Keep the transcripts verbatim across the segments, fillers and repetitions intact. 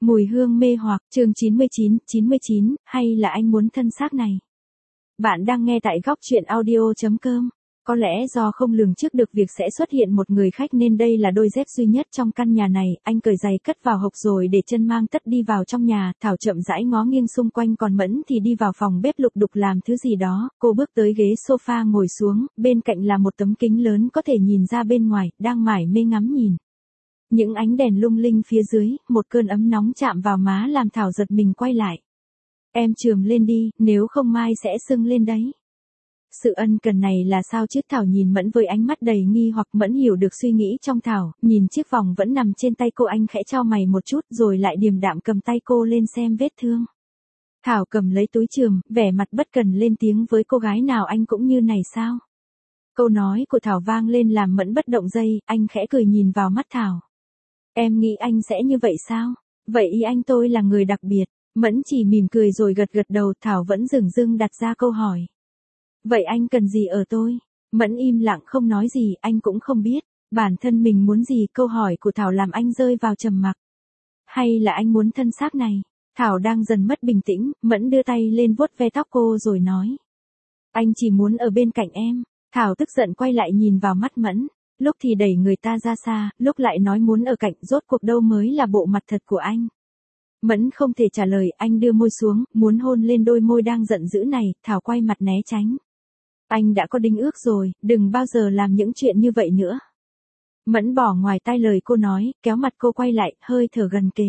Mùi hương mê hoặc, chương chín mươi chín, chín mươi chín, hay là anh muốn thân xác này? Bạn đang nghe tại góc truyện audio chấm com. Có lẽ do không lường trước được việc sẽ xuất hiện một người khách nên đây là đôi dép duy nhất trong căn nhà này, anh cởi giày cất vào hộc rồi để chân mang tất đi vào trong nhà, Thảo chậm rãi ngó nghiêng xung quanh còn Mẫn thì đi vào phòng bếp lục đục làm thứ gì đó, cô bước tới ghế sofa ngồi xuống, bên cạnh là một tấm kính lớn có thể nhìn ra bên ngoài, đang mải mê ngắm nhìn. Những ánh đèn lung linh phía dưới, một cơn ấm nóng chạm vào má làm Thảo giật mình quay lại. Em chườm lên đi, nếu không mai sẽ sưng lên đấy. Sự ân cần này là sao chứ? Thảo nhìn Mẫn với ánh mắt đầy nghi hoặc. Mẫn hiểu được suy nghĩ trong Thảo, nhìn chiếc vòng vẫn nằm trên tay cô, anh khẽ chau mày một chút rồi lại điềm đạm cầm tay cô lên xem vết thương. Thảo cầm lấy túi chườm, vẻ mặt bất cần lên tiếng với cô gái nào anh cũng như này sao? Câu nói của Thảo vang lên làm Mẫn bất động giây, anh khẽ cười nhìn vào mắt Thảo. Em nghĩ anh sẽ như vậy sao? Vậy ý anh tôi là người đặc biệt. Mẫn chỉ mỉm cười rồi gật gật đầu. Thảo vẫn dửng dưng đặt ra câu hỏi. Vậy anh cần gì ở tôi? Mẫn im lặng không nói gì, anh cũng không biết. Bản thân mình muốn gì? Câu hỏi của Thảo làm anh rơi vào trầm mặc. Hay là anh muốn thân xác này? Thảo đang dần mất bình tĩnh, Mẫn đưa tay lên vuốt ve tóc cô rồi nói. Anh chỉ muốn ở bên cạnh em. Thảo tức giận quay lại nhìn vào mắt Mẫn. Lúc thì đẩy người ta ra xa, lúc lại nói muốn ở cạnh, rốt cuộc đâu mới là bộ mặt thật của anh. Mẫn không thể trả lời, anh đưa môi xuống, muốn hôn lên đôi môi đang giận dữ này, Thảo quay mặt né tránh. Anh đã có đính ước rồi, đừng bao giờ làm những chuyện như vậy nữa. Mẫn bỏ ngoài tai lời cô nói, kéo mặt cô quay lại, hơi thở gần kề.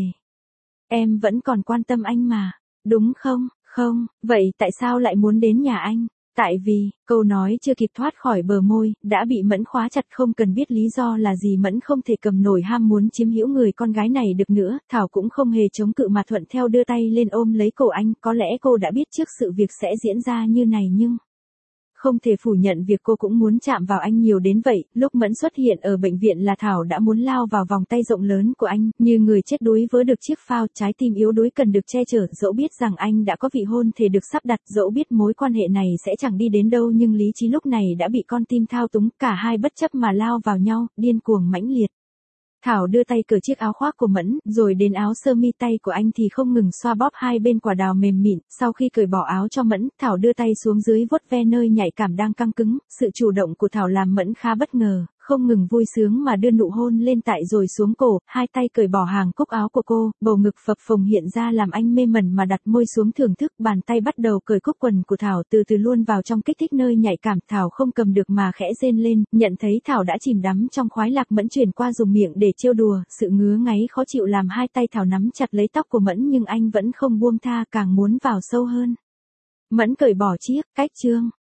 Em vẫn còn quan tâm anh mà, đúng không? Không, vậy tại sao lại muốn đến nhà anh? Tại vì, câu nói chưa kịp thoát khỏi bờ môi, đã bị Mẫn khóa chặt, không cần biết lý do là gì Mẫn không thể cầm nổi ham muốn chiếm hữu người con gái này được nữa, Thảo cũng không hề chống cự mà thuận theo đưa tay lên ôm lấy cổ anh, có lẽ cô đã biết trước sự việc sẽ diễn ra như này nhưng... Không thể phủ nhận việc cô cũng muốn chạm vào anh nhiều đến vậy, lúc Mẫn xuất hiện ở bệnh viện là Thảo đã muốn lao vào vòng tay rộng lớn của anh, như người chết đuối vớ được chiếc phao, trái tim yếu đuối cần được che chở, dẫu biết rằng anh đã có vị hôn thề được sắp đặt, dẫu biết mối quan hệ này sẽ chẳng đi đến đâu nhưng lý trí lúc này đã bị con tim thao túng, cả hai bất chấp mà lao vào nhau, điên cuồng mãnh liệt. Thảo đưa tay cởi chiếc áo khoác của Mẫn, rồi đến áo sơ mi tay của anh thì không ngừng xoa bóp hai bên quả đào mềm mịn, sau khi cởi bỏ áo cho Mẫn, Thảo đưa tay xuống dưới vuốt ve nơi nhạy cảm đang căng cứng, sự chủ động của Thảo làm Mẫn khá bất ngờ, không ngừng vui sướng mà đưa nụ hôn lên tại rồi xuống cổ, hai tay cởi bỏ hàng cúc áo của cô, bầu ngực phập phồng hiện ra làm anh mê mẩn mà đặt môi xuống thưởng thức, bàn tay bắt đầu cởi cúc quần của Thảo từ từ luôn vào trong kích thích nơi nhạy cảm, Thảo không cầm được mà khẽ rên lên, nhận thấy Thảo đã chìm đắm trong khoái lạc, Mẫn chuyển qua dùng miệng để trêu đùa, sự ngứa ngáy khó chịu làm hai tay Thảo nắm chặt lấy tóc của Mẫn nhưng anh vẫn không buông tha, càng muốn vào sâu hơn. Mẫn cởi bỏ chiếc cách trương